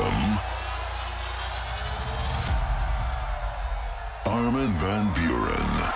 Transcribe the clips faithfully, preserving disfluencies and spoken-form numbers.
Rhythm. Armin van Buuren.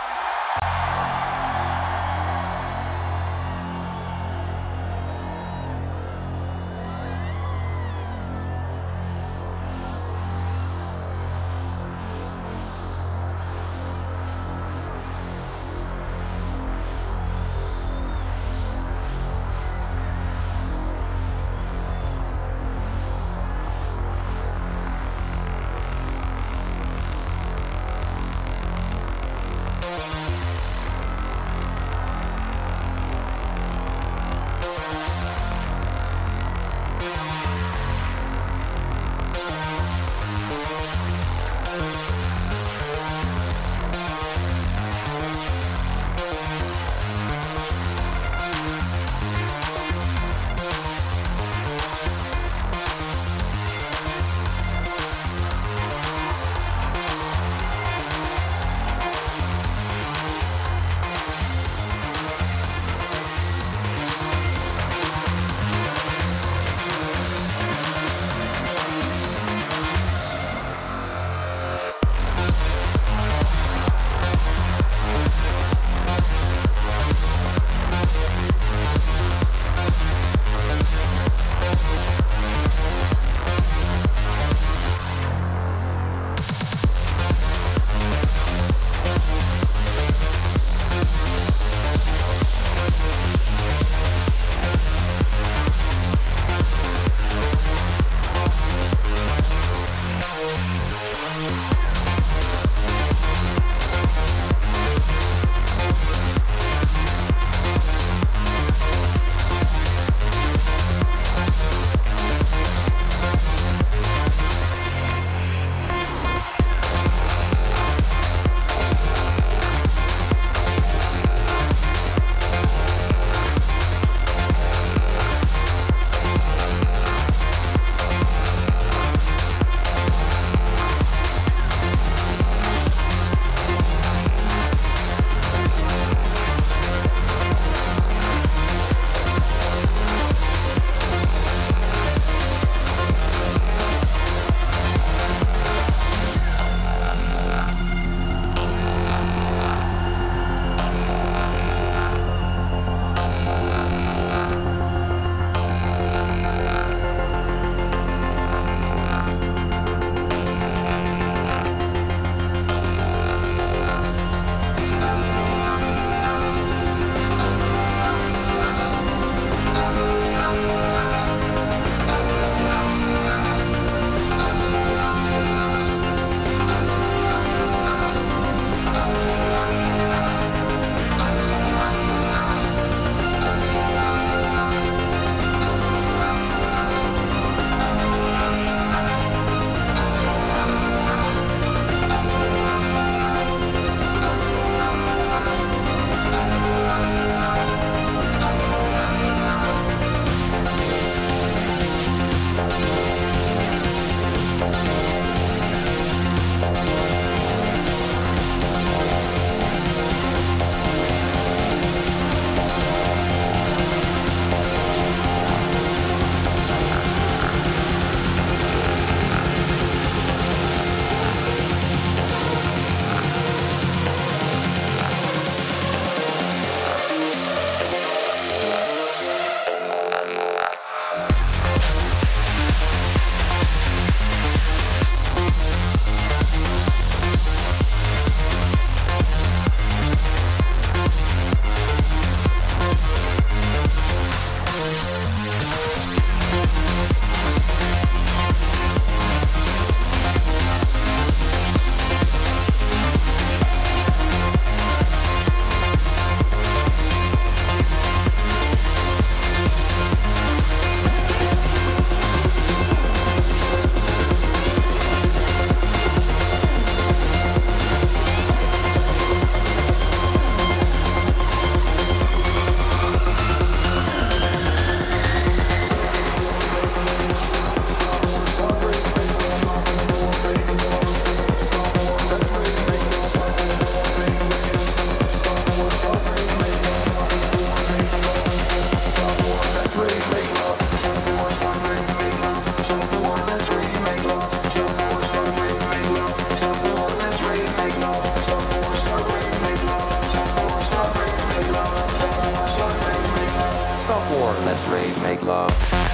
more, let's rave, make love.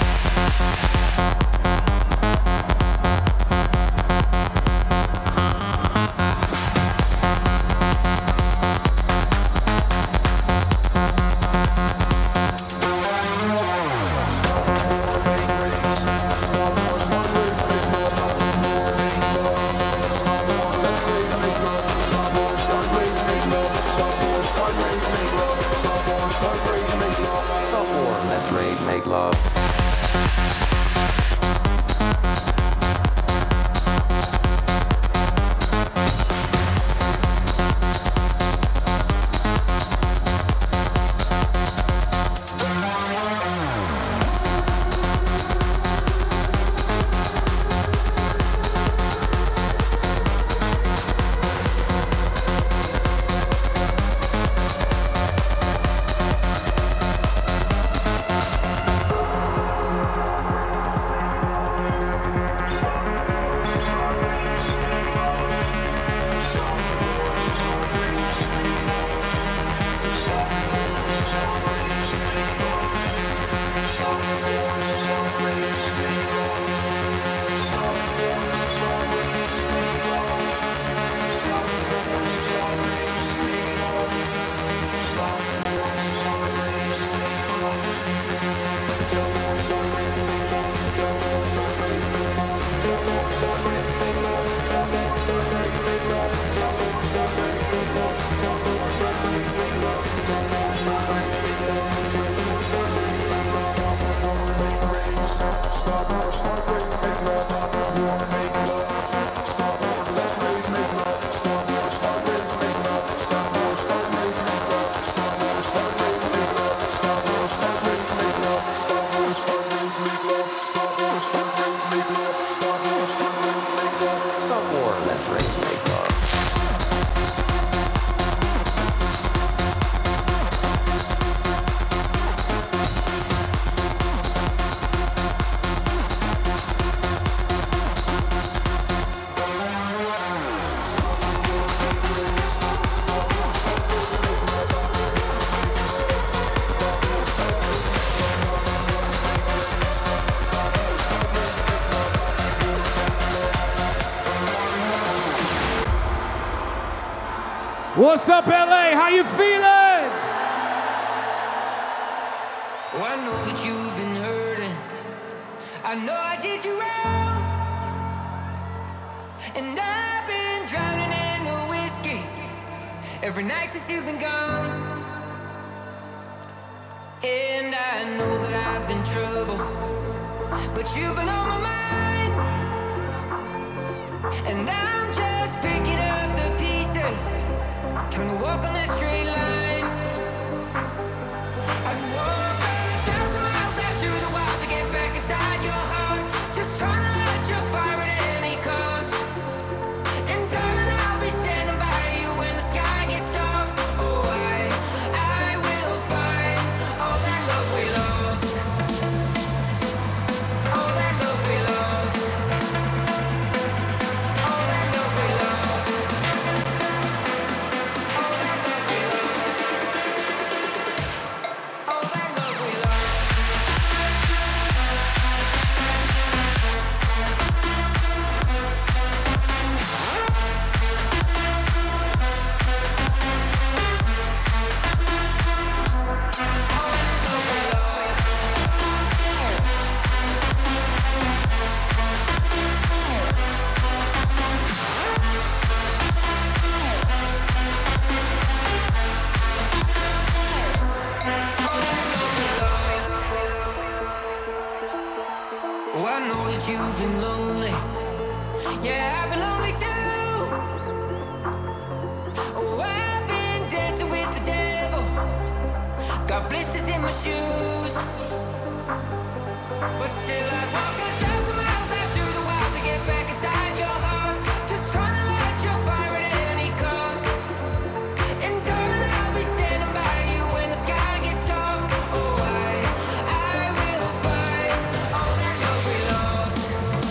Make love. What's up, L A? How you feeling? Oh, I know that you've been hurting. I know I did you wrong. And I've been drowning in the whiskey every night since you've been gone. And I know that I've been trouble, but you've been on my mind. And I'm just picking up the pieces, trying to walk on that straight line. I'd walk a thousand miles out through the wild to get back inside your heart, just trying to light your fire at any cost. And darling, I'll be standing by you when the sky gets dark. Oh, I, I will find all that love we lost. All that love we lost. All that love we lost. All that love we lost. All that love we lost. Oh, I know that you've been lonely. Yeah, I've been lonely too. Oh, I've been dancing with the devil. Got blisters in my shoes. But still I'd walk a thousand miles out through the wild to get back inside your heart, just trying to light your fire at any cost. And darling, I'll be standing by you when the sky gets dark. Oh, I, I will find all that love we lost.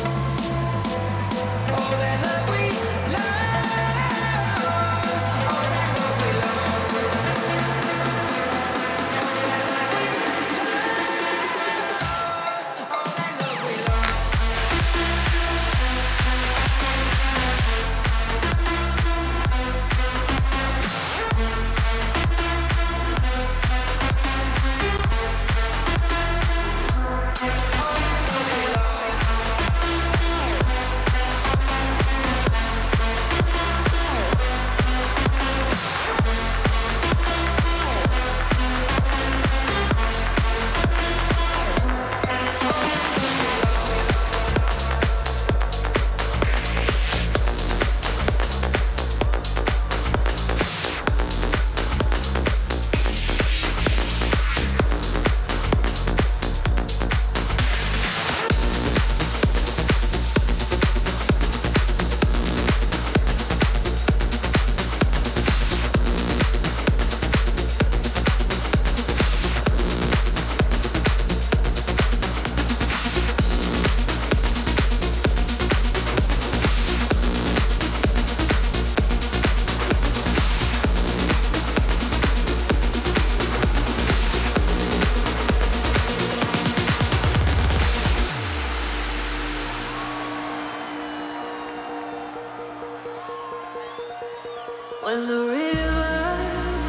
All that love we lost. All that love we lost. All that love we lost.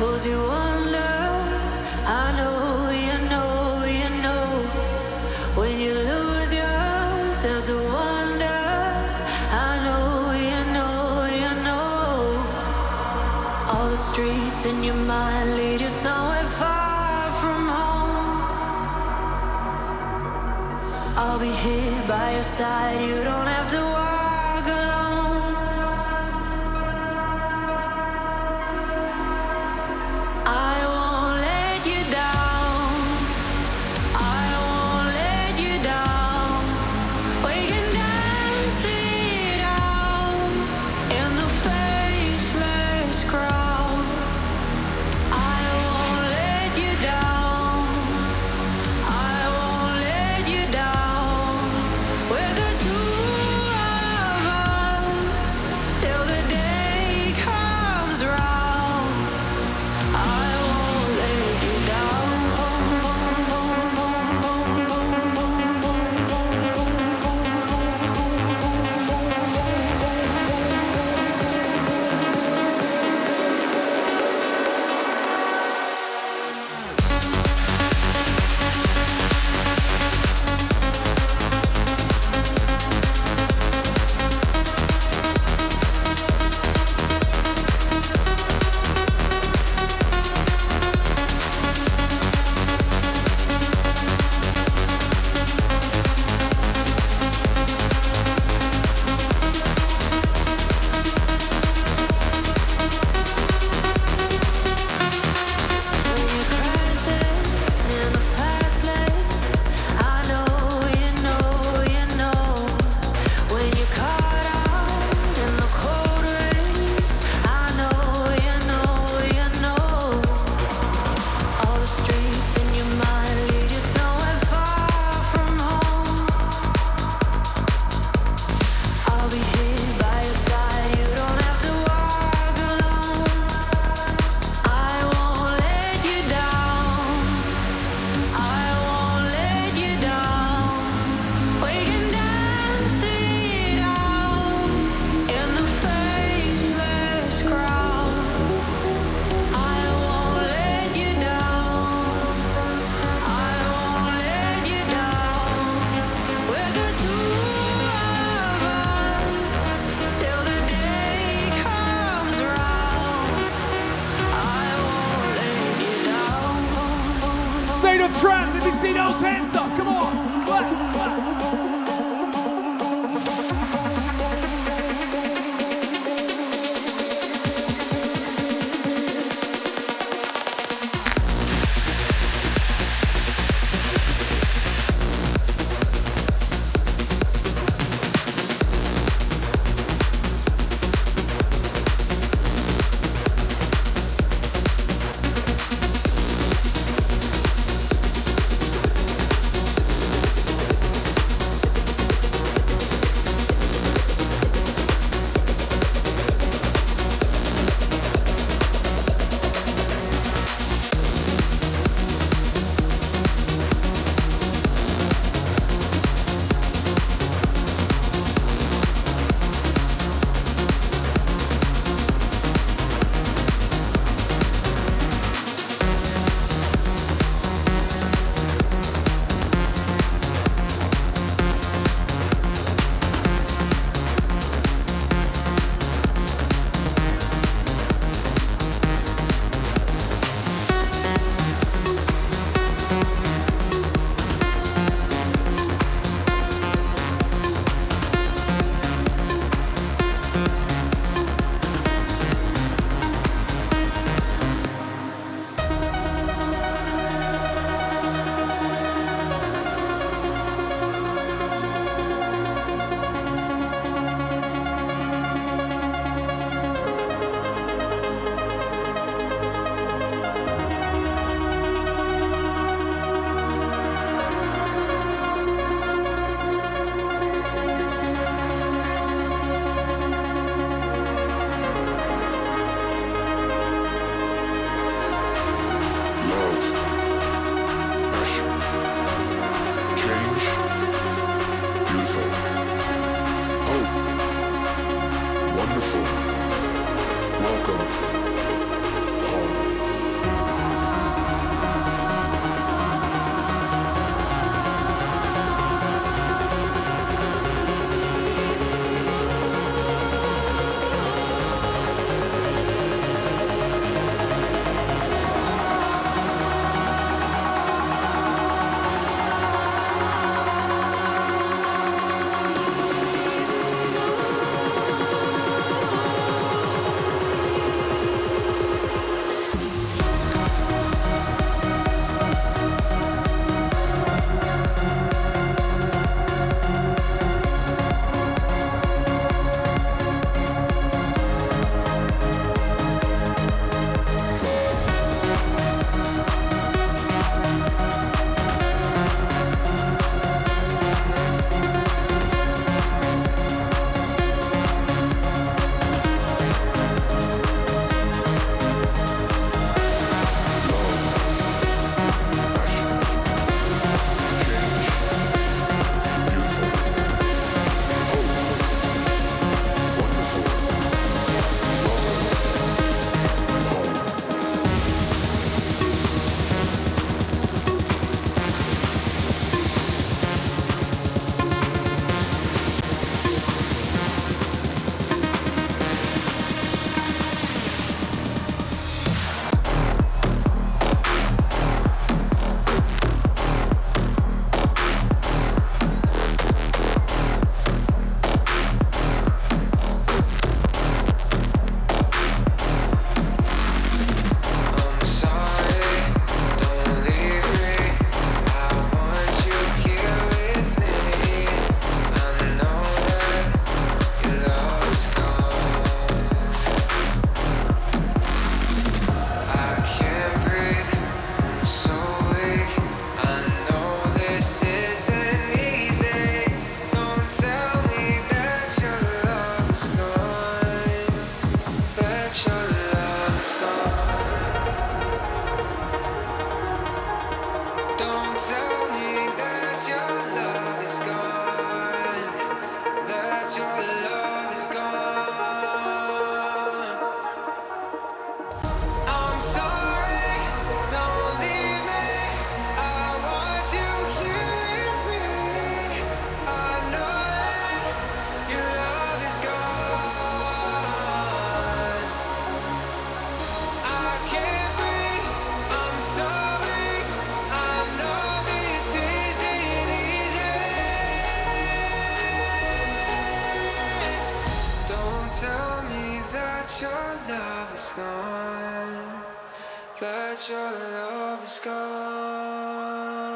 pulls you under. I know, you know, you know. When you lose your sense of wonder, I know, you know, you know. All the streets in your mind lead you somewhere far from home. I'll be here by your side, you don't have to walk alone. I won't let you down. I won't let you down. We can dance it out in the faceless crowd. I won't let you down. I won't let you down. We're the two of us till the day comes round. I won't let you down. When you're crashing in the fast lane, I know, you know, you know. When you're caught out in the cold rain, I know, you know, you know. All the streets in your mind lead you somewhere far from home. I'll be here by your side, you don't have to walk alone. I won't let you down. I won't let you down. We can dance it out in the faceless crowd. I won't let you down. I won't let you down. We're the two of us till the day comes round. I won't let you down. State of trance, let me see those hands up. Come on. Clap, clap. that your love is gone.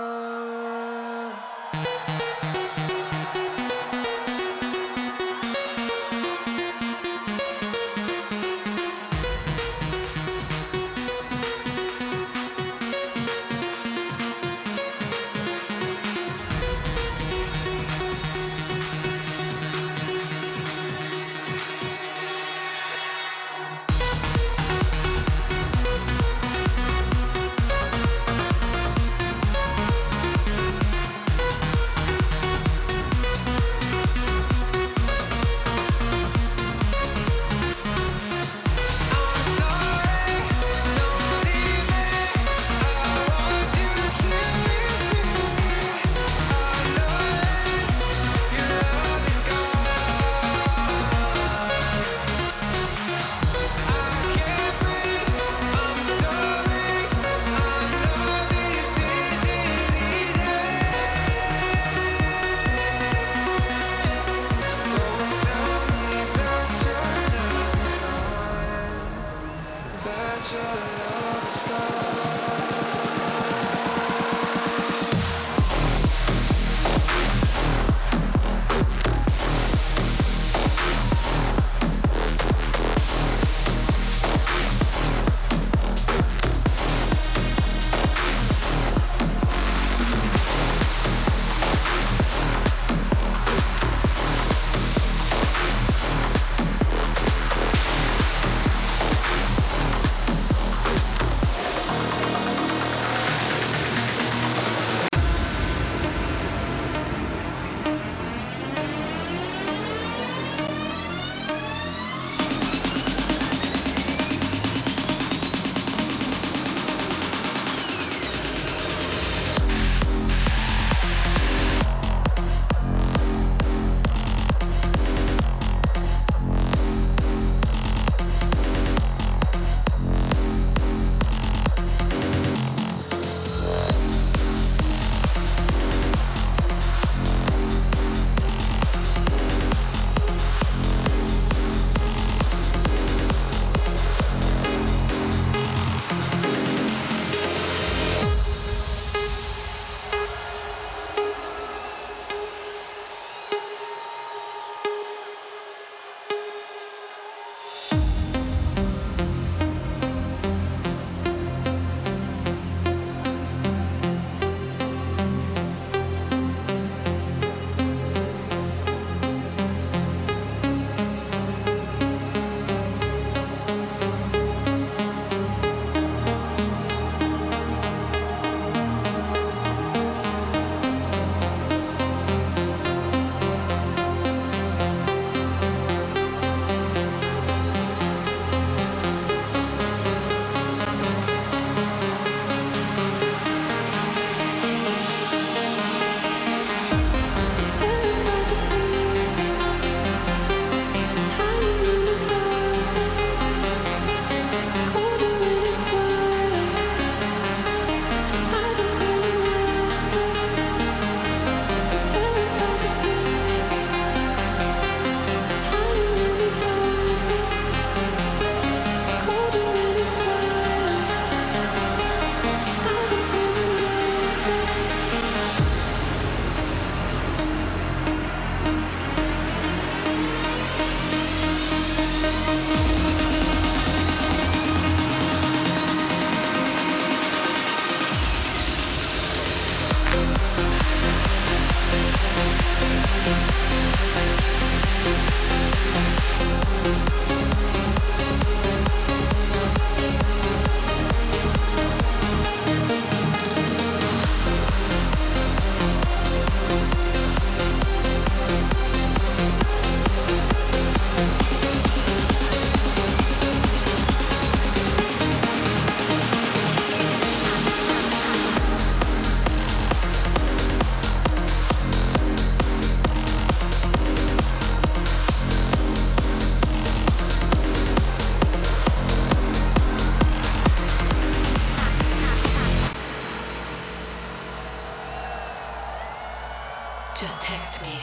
Just text me.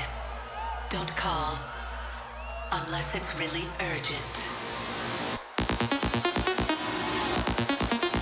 Don't call. Unless it's really urgent.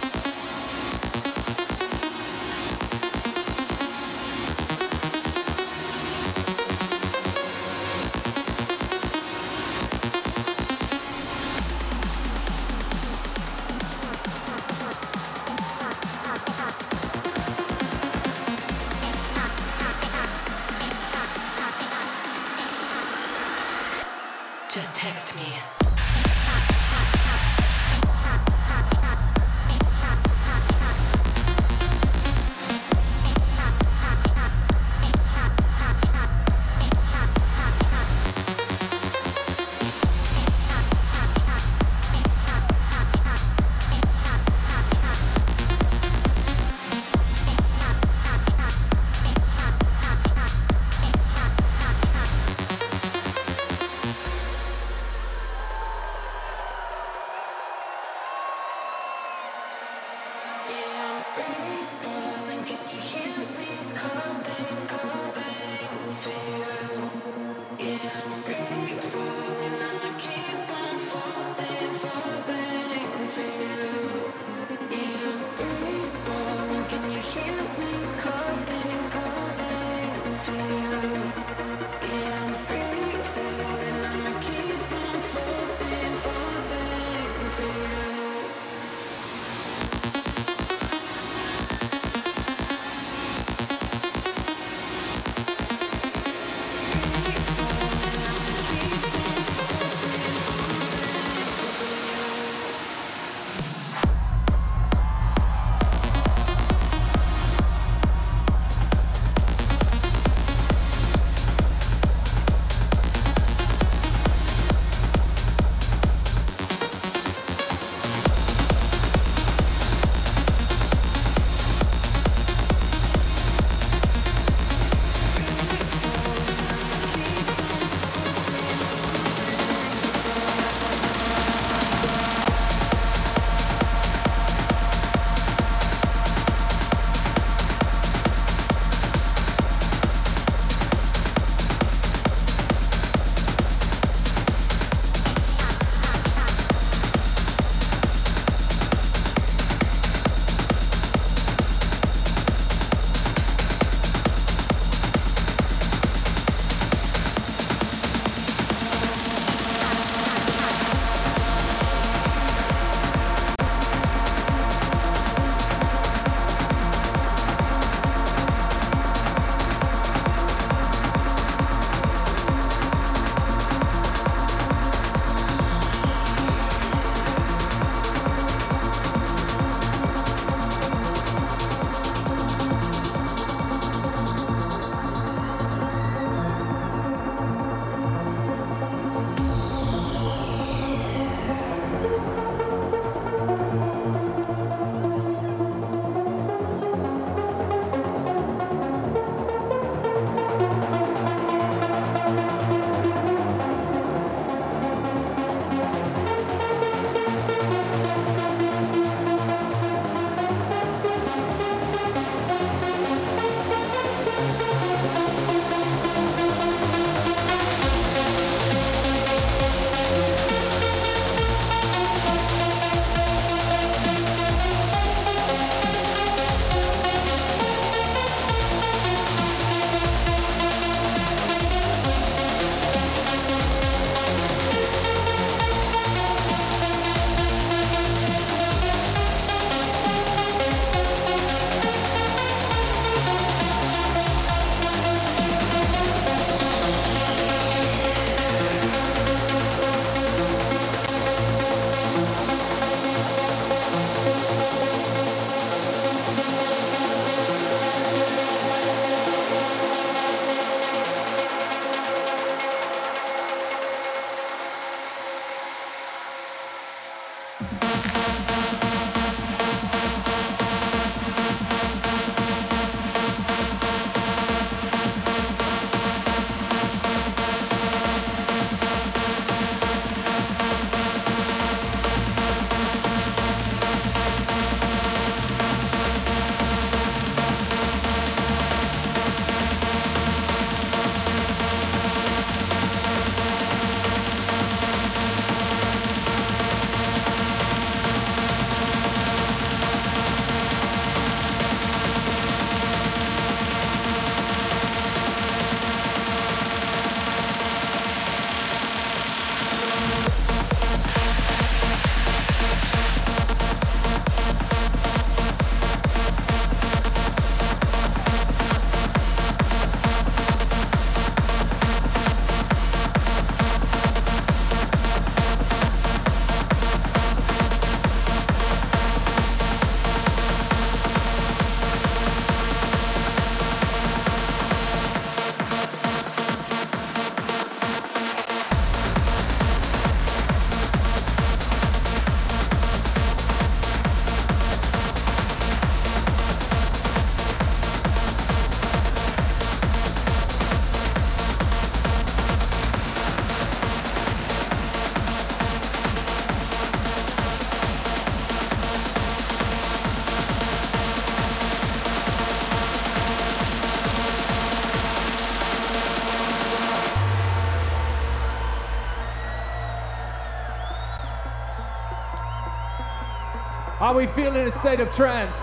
Are we feeling a state of trance?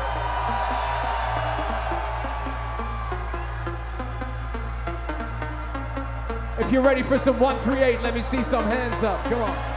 If you're ready for some one three eight, let me see some hands up. Come on.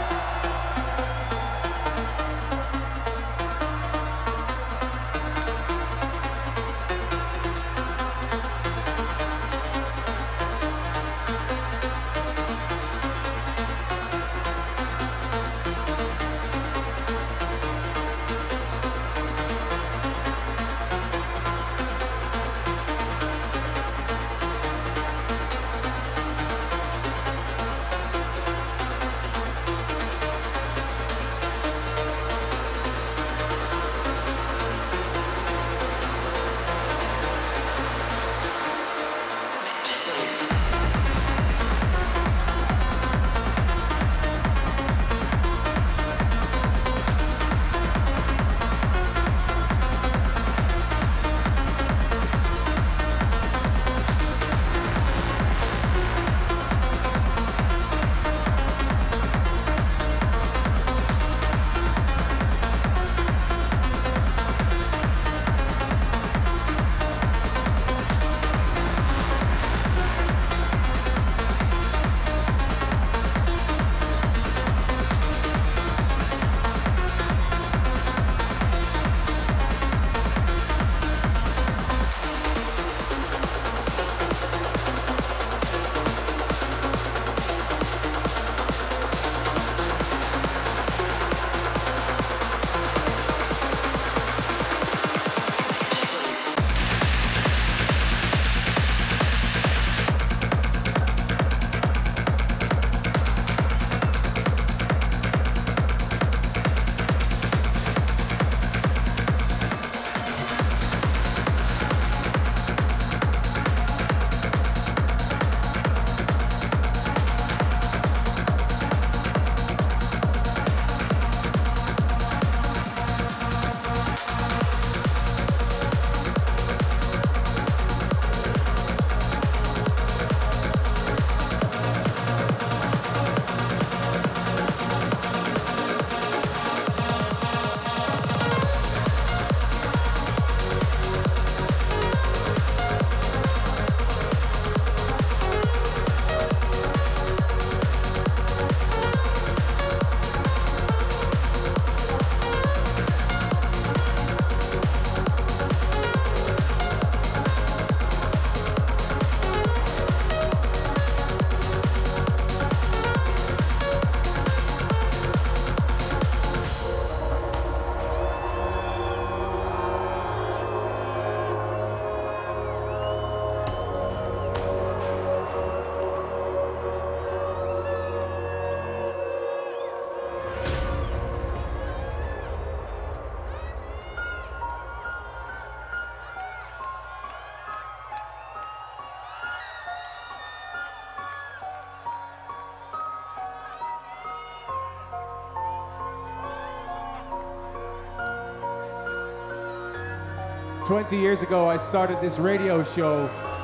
twenty years ago, I started this radio show.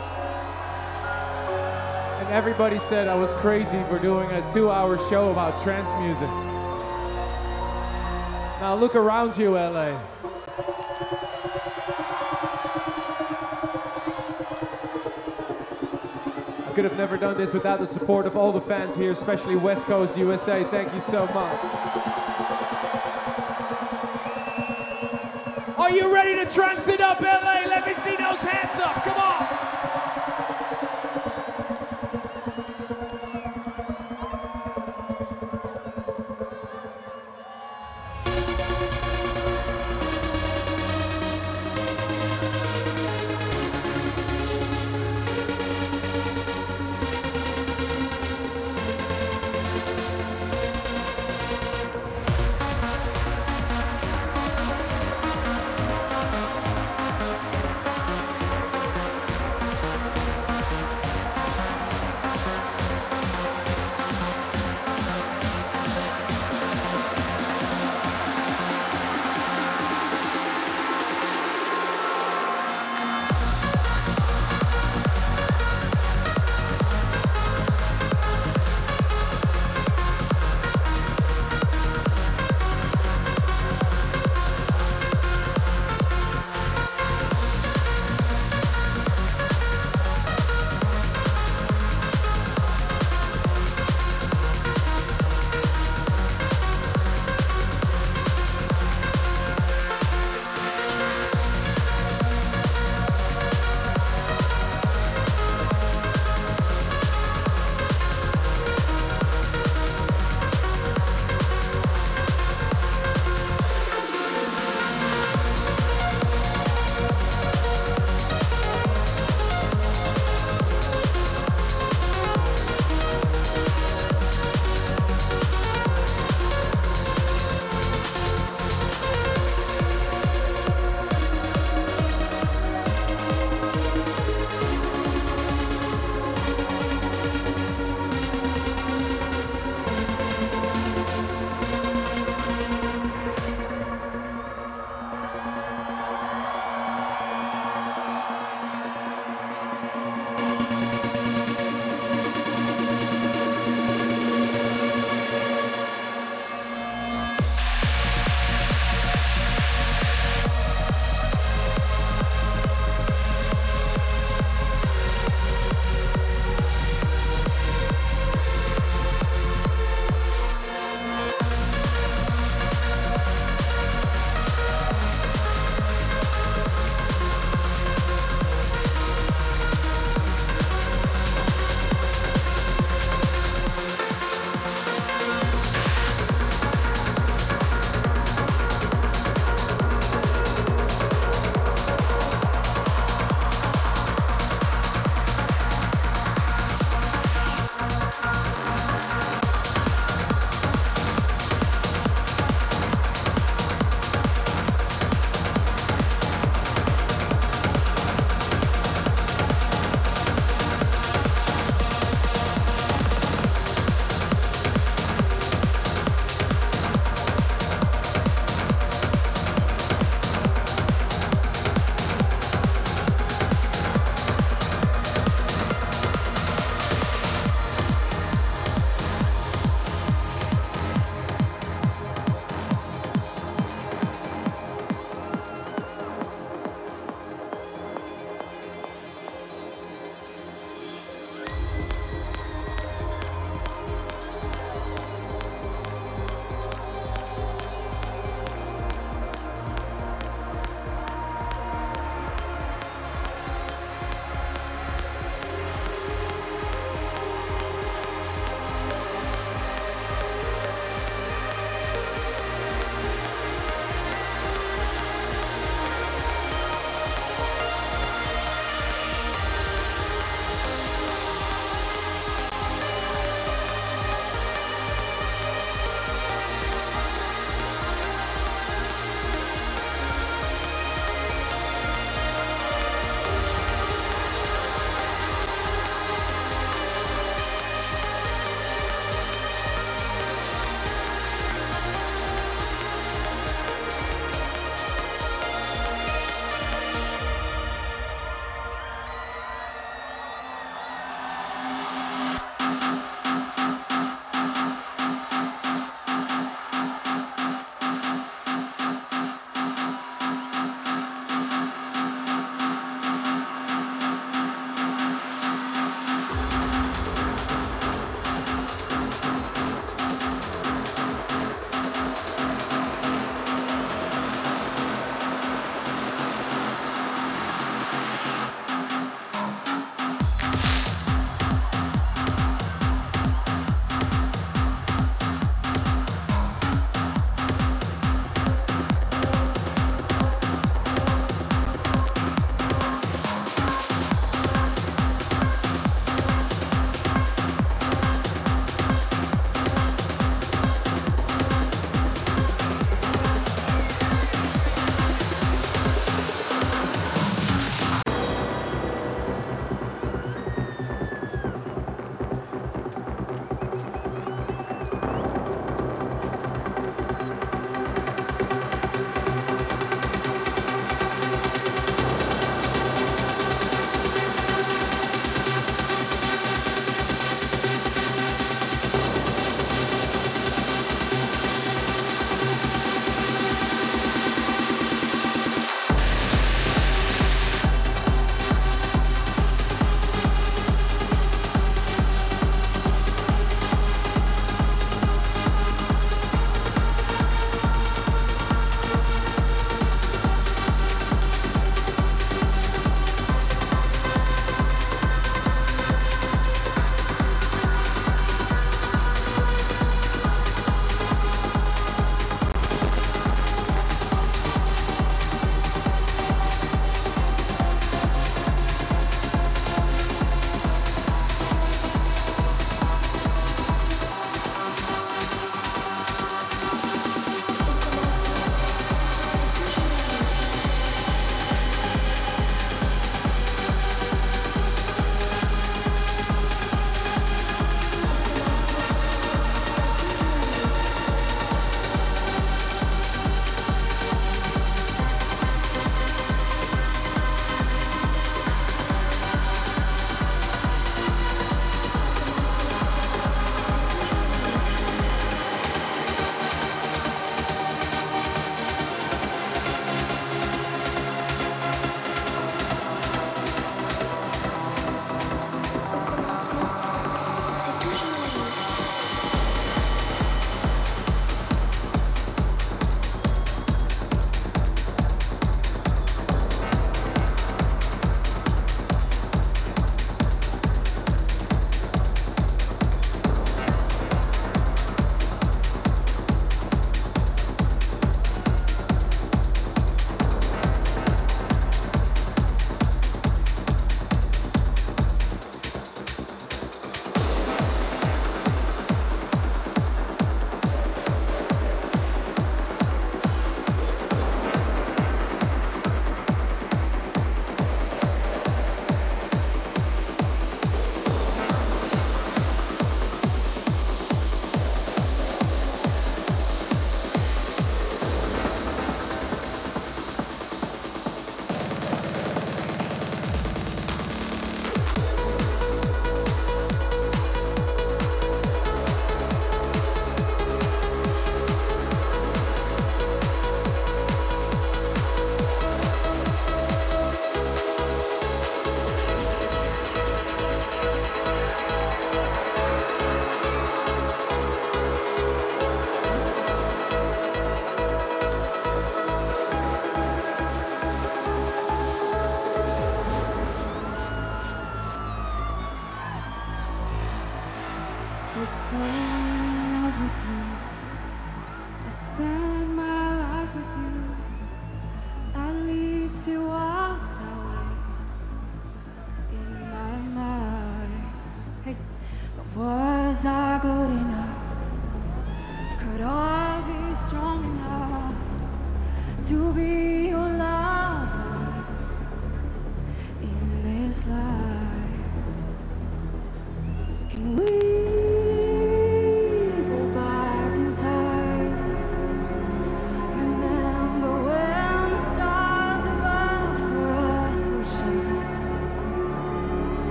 And everybody said I was crazy for doing a two-hour show about trance music. Now look around you, L A. I could have never done this without the support of all the fans here, especially West Coast U S A. Thank you so much. Are you ready to trance it up, L A? Let me see those hands up. Come on.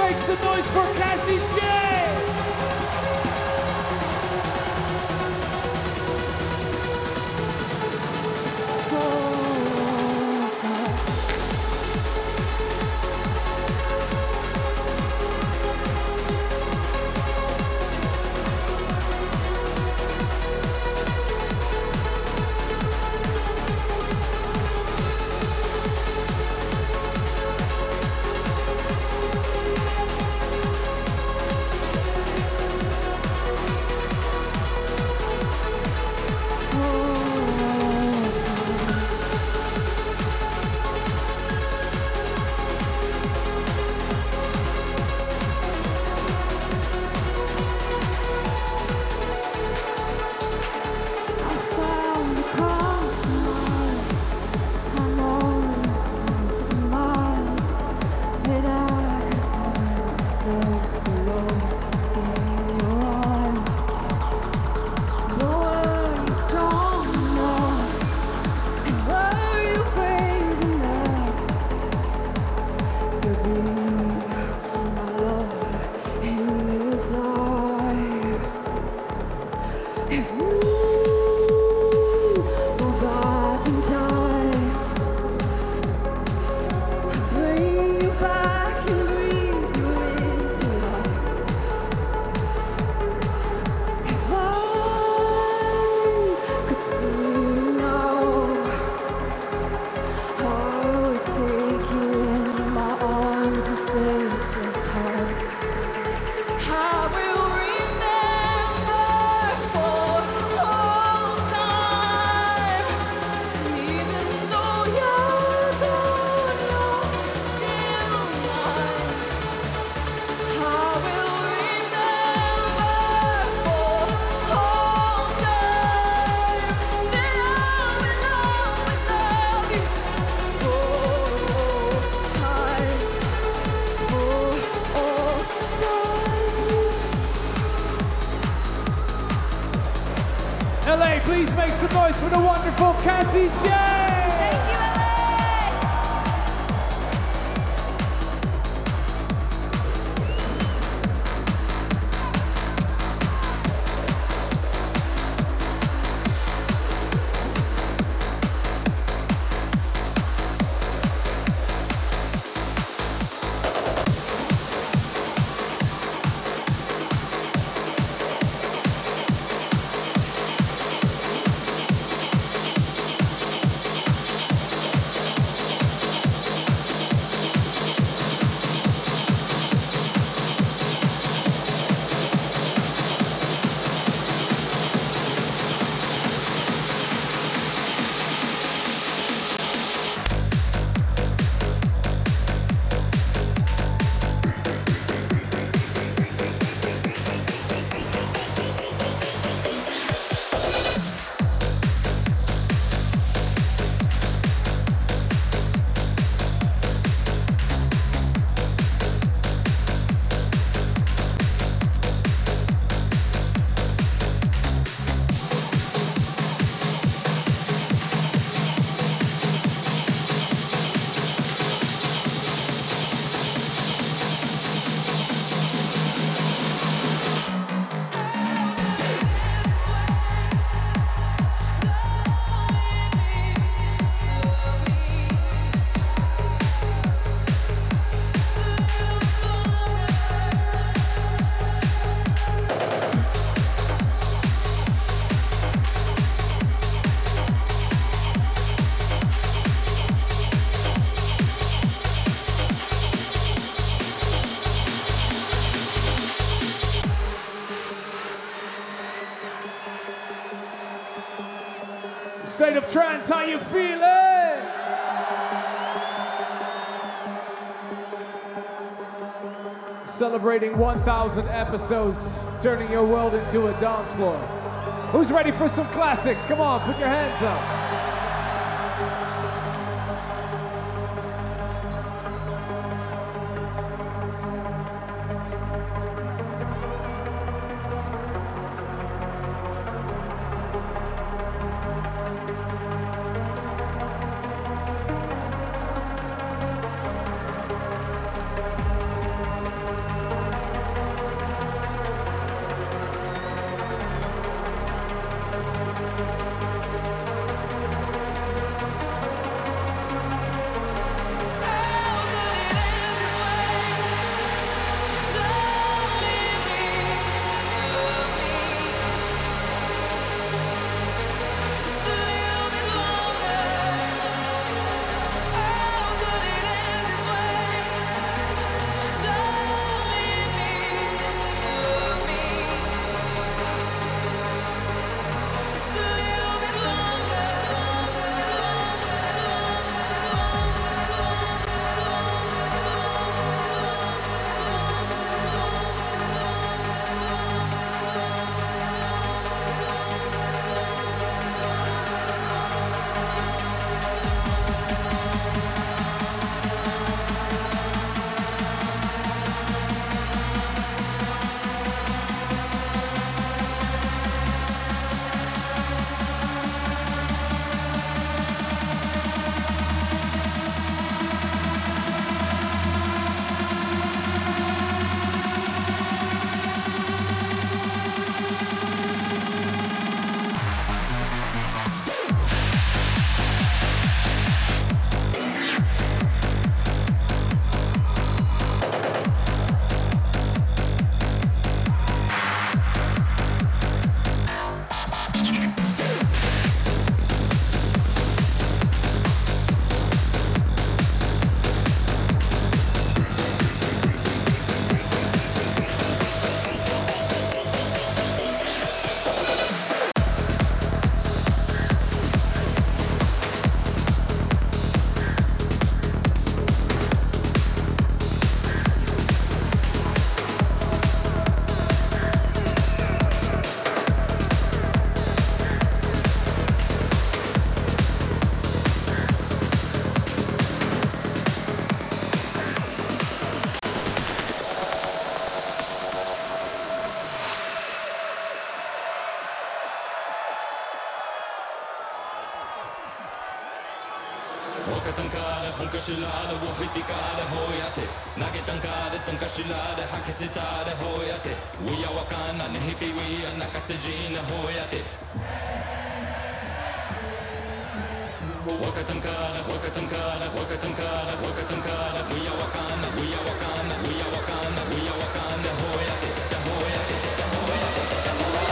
make some noise for Cassie J. L A, please make some noise for the wonderful Cassie J. Thank you, L A. State of Trance, how you feeling? Celebrating one thousand episodes, turning your world into a dance floor. Who's ready for some classics? Come on, put your hands up. わかったんかで本かしらでを吹いてかでほうやって投げたんかでとんかしらで吐きせたでほうやって We やわかんなねひぴ We や泣かせじなほうやってわかったんかでわかったんかでわかったんかでわかったんかで We やわかんな We やわかんな We やわかんな We やわかんなほうやってだほうやってだほうやってだほうやって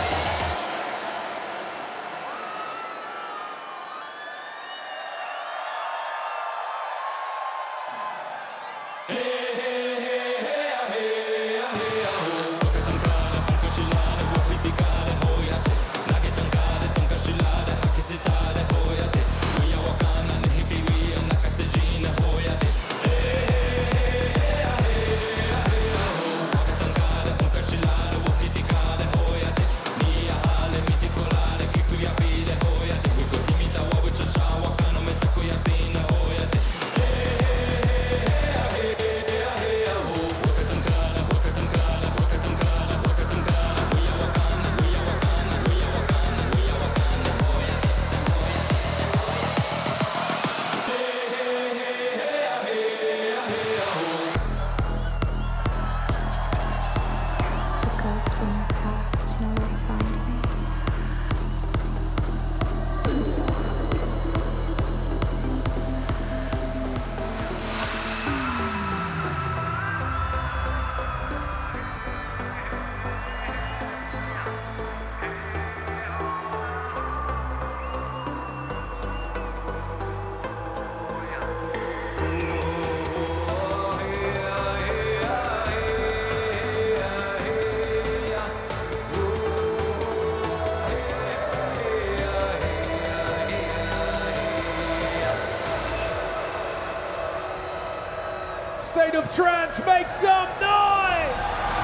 State of trance, make some noise!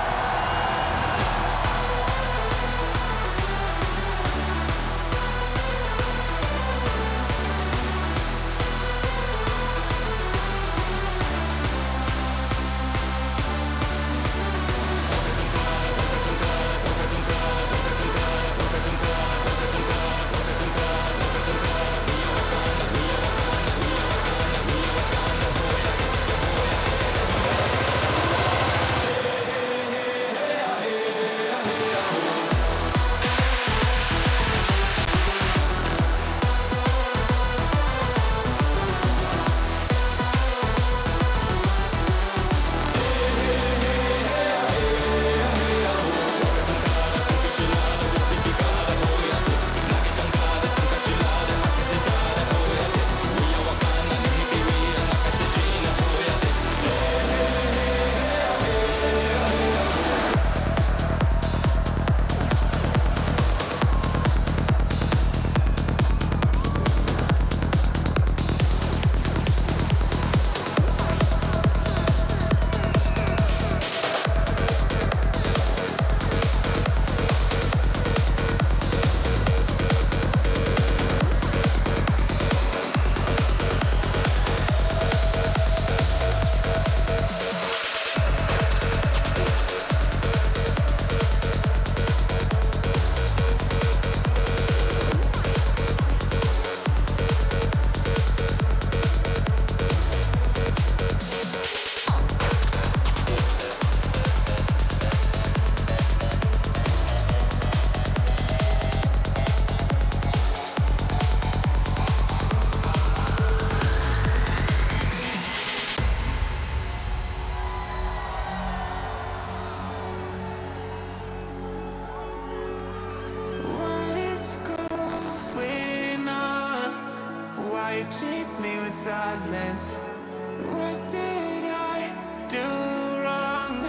Silence. What did I do wrong?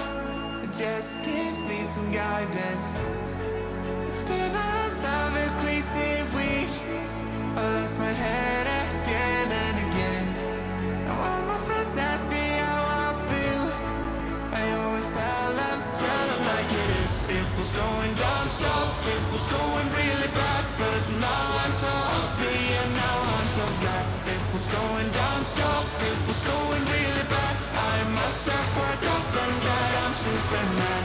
Just give me some guidance. It's been another crazy week. I lost my head again and again. And when my friends ask me how I feel, I always tell them, tell them like it is. It was going down south, it was going really bad, but now I'm so happy and now I'm so glad. It was going down south, it was going really bad. I must have forgotten that I'm Superman.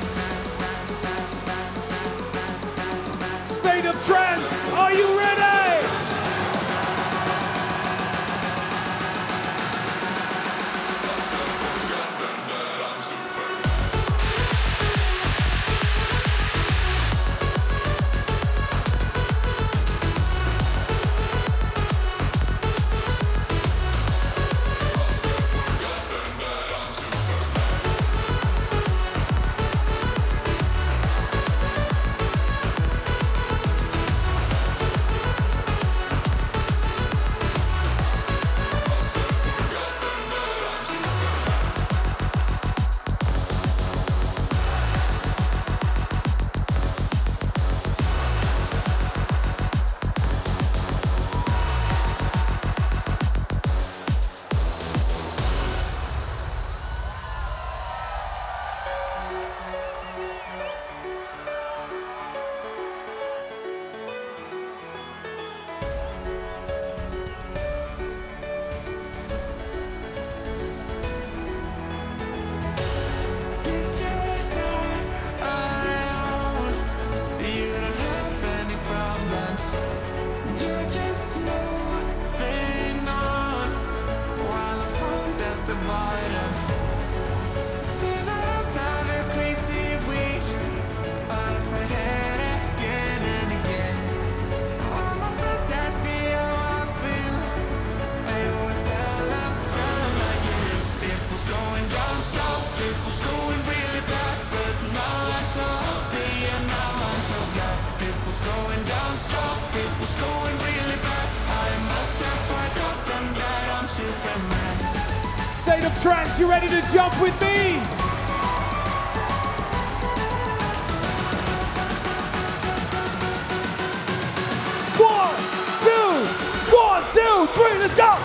State of trance, are you ready? It was going really bad, but now I'm so happy and now I'm so glad. It was going down south, it was going really bad. I must have forgotten that I'm Superman. State of trance, you ready to jump with me? One, two, one, two, three, let's go!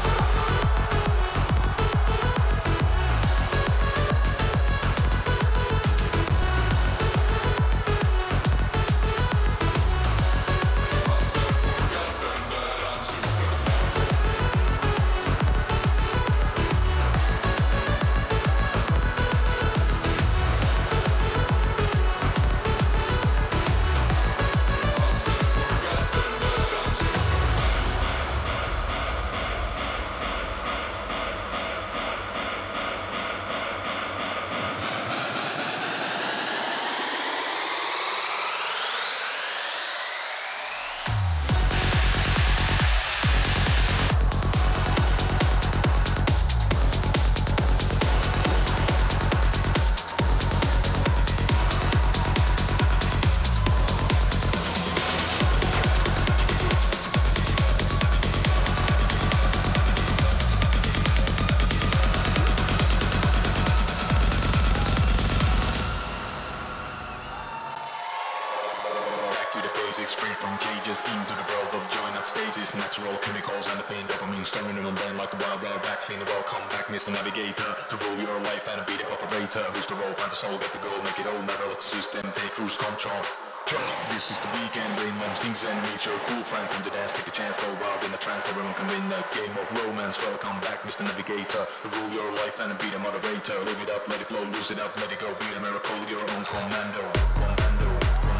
Navigator to rule your life and be the operator. Who's the role? Find the soul, get the goal, make it all. Never let the system take cruise control. This is the weekend, rain, mom, things and nature. Cool friend from the dance, take a chance, go wild in the trance. Everyone can win a game of romance. Welcome back, Mister Navigator. To rule your life and be the moderator. Live it up, let it flow, lose it up, let it go. Be the miracle, your own commando. Commando.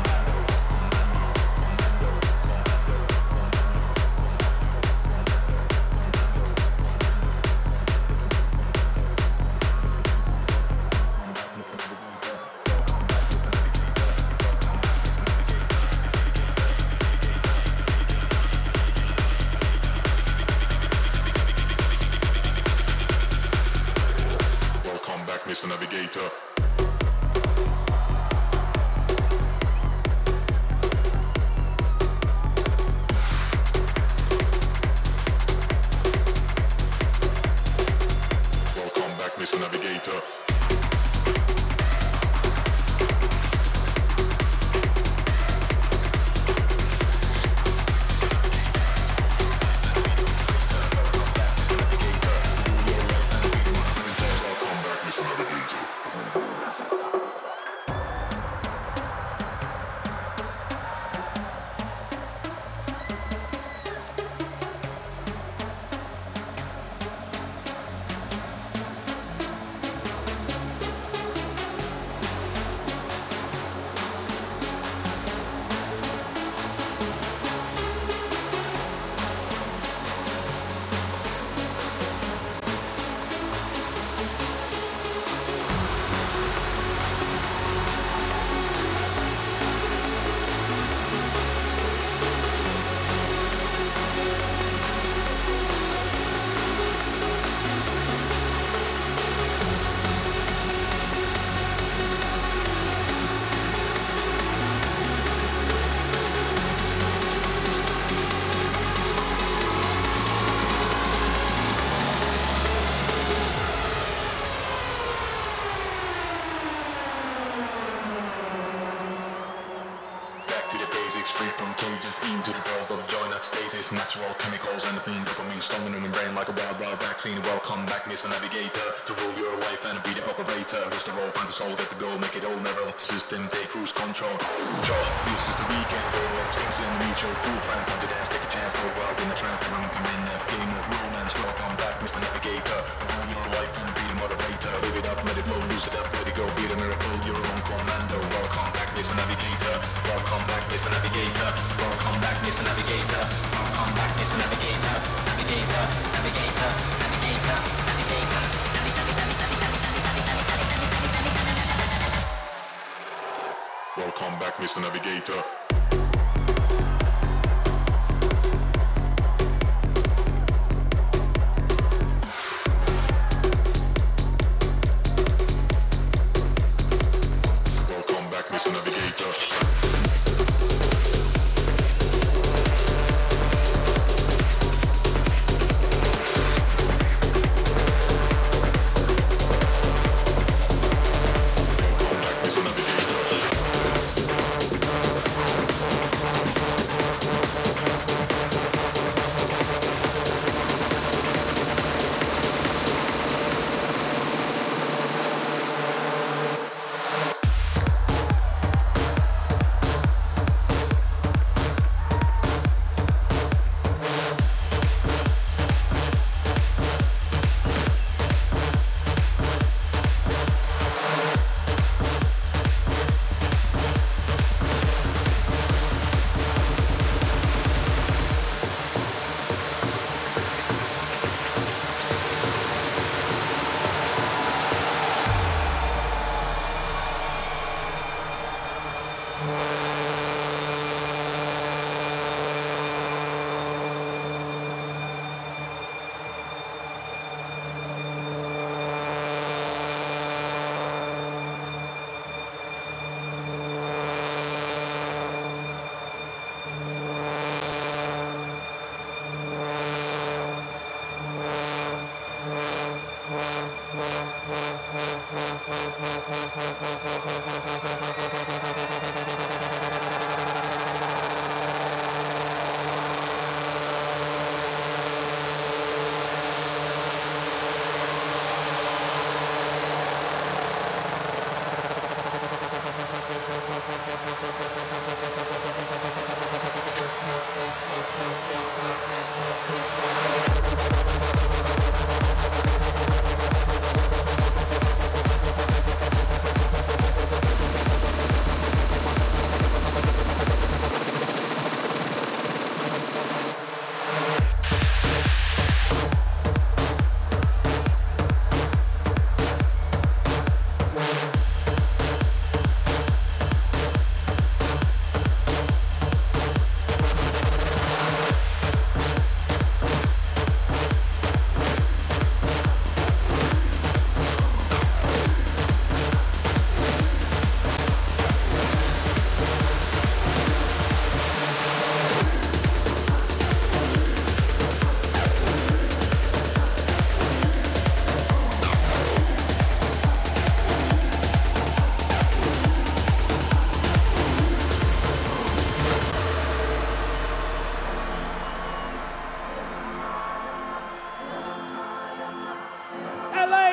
Mister Navigator. Welcome back, Mister Navigator. Natural chemicals and the pain dopamine storming in the brain like a wild, wild vaccine. Welcome back, Mister Navigator, to rule your life and be the operator. Who's the role? Find the soul, get the goal, make it all. Never let the system take cruise control. Sure, this is the weekend, go up, things in the mutual. Cool friend, time to dance, take a chance, go wild in the trance. Everyone come in a game of romance. Welcome back, Mister Navigator, to rule your life and be the moderator. Live it up, let it flow, lose it up, let it go. Be the miracle, your own commando. Welcome back, Mister Navigator. Welcome back, Mister Navigator. Welcome back, Mister Navigator. Welcome back, Mister Navigator. Navigator, Navigator, Navigator, Navigator, Navigator. Welcome back, Mister Navigator.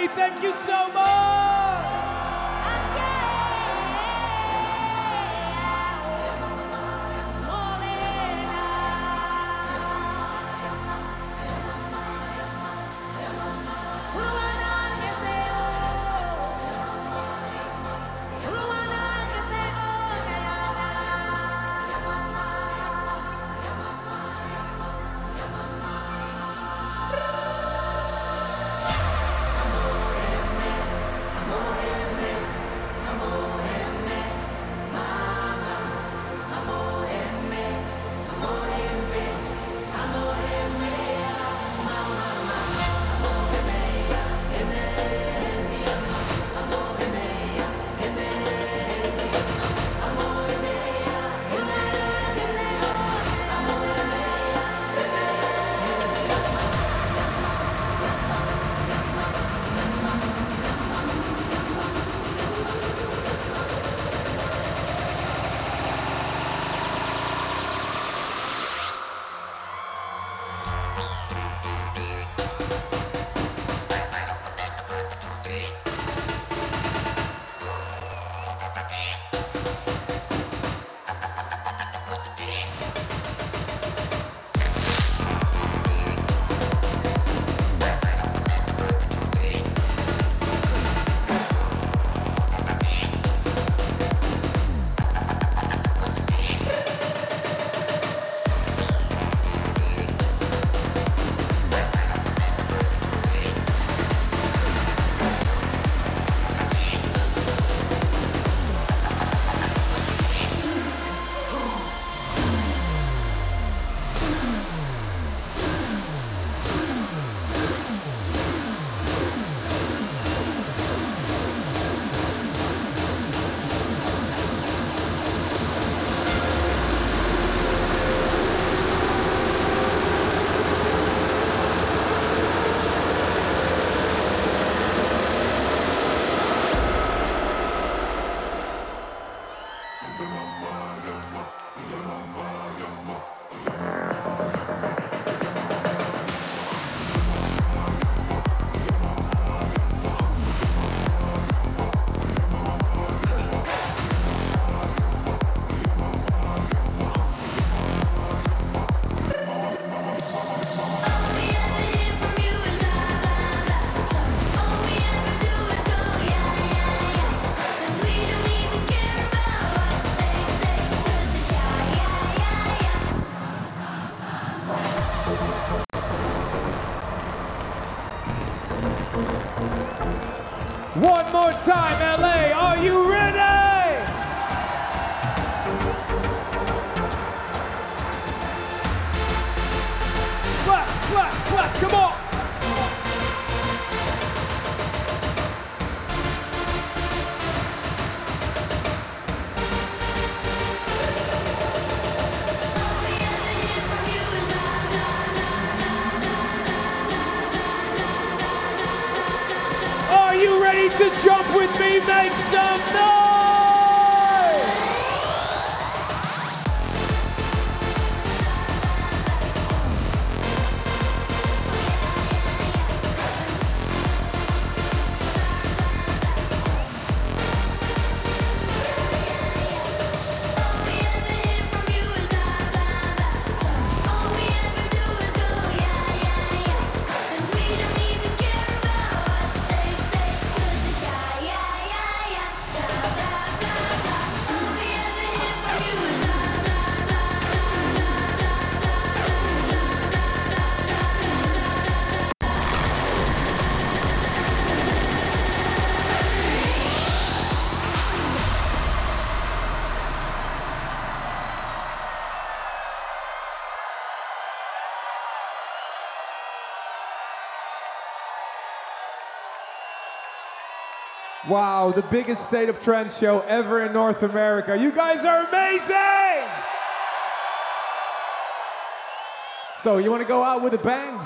Germany, thank you so much! One more time, L A, are you ready? Clap, clap, clap, come on. Are you ready to jump with me? Make some noise! Wow, the biggest State of Trance show ever in North America. You guys are amazing! So, you want to go out with a bang?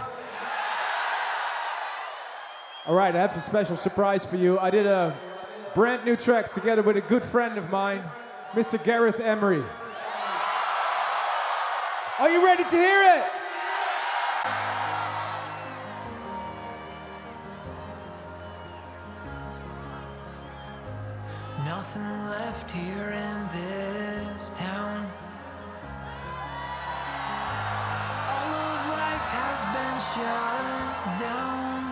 All right, I have a special surprise for you. I did a brand new track together with a good friend of mine, Mister Gareth Emery. Are you ready to hear it? nothing left here in this town. All of life has been shut down.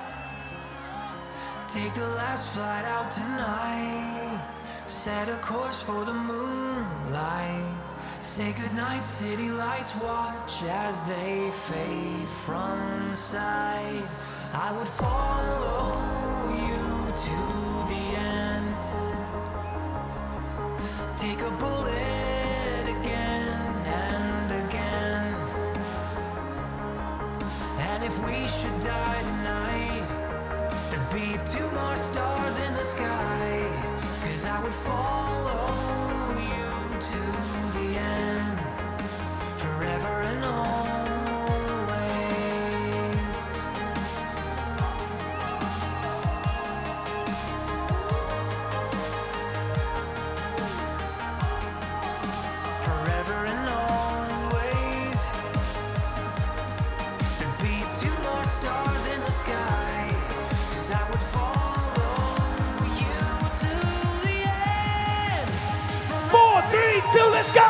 Take the last flight out tonight. Set a course for the moonlight. Say goodnight, city lights, watch as they fade from sight. I would follow you to the end. Take a bullet again and again. And if we should die tonight, there'd be two more stars in the sky. 'Cause I would follow you to the end, forever and always. Forever and always. There'd be two more stars in the sky. 'Cause I would follow you to the end. Four, three, two, let's go!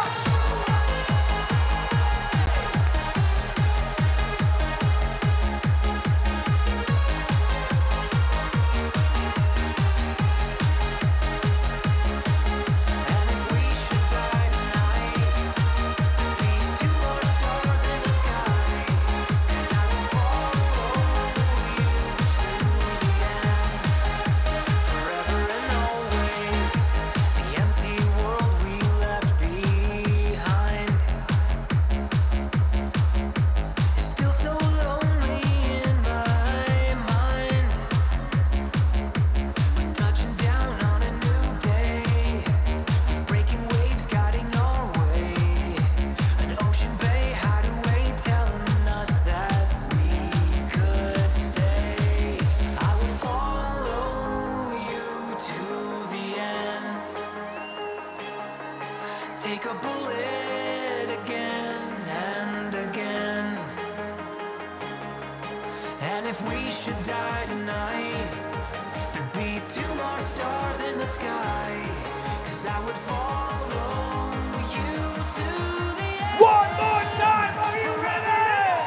And if we should die tonight, there'd be two more stars in the sky. 'Cause I would follow you to the end, forever and always. The empty world we left behind is still so lonely in my mind. We're touching down on a new day, with breaking waves guiding our way. An ocean bay hideaway telling us that we could stay. I would follow you to the end. Take a bullet again and again. And if we should die tonight, there'd be two more stars in the sky. 'Cause I would follow you to the end. One more time, are you ready?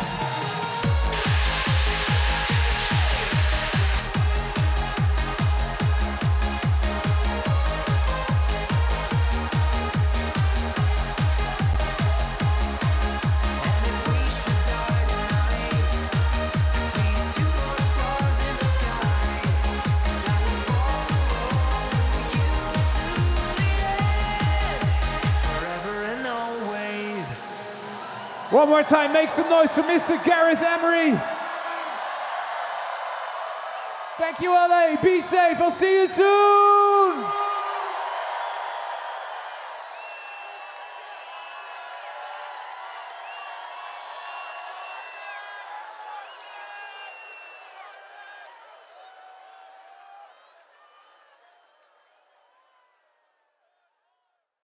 And if we should die tonight, there'd be two more stars in the sky. 'Cause I would follow you to the end, forever and always. One more time, make some noise for Mister Gareth Emery. Thank you, L A. Be safe. I'll see you soon.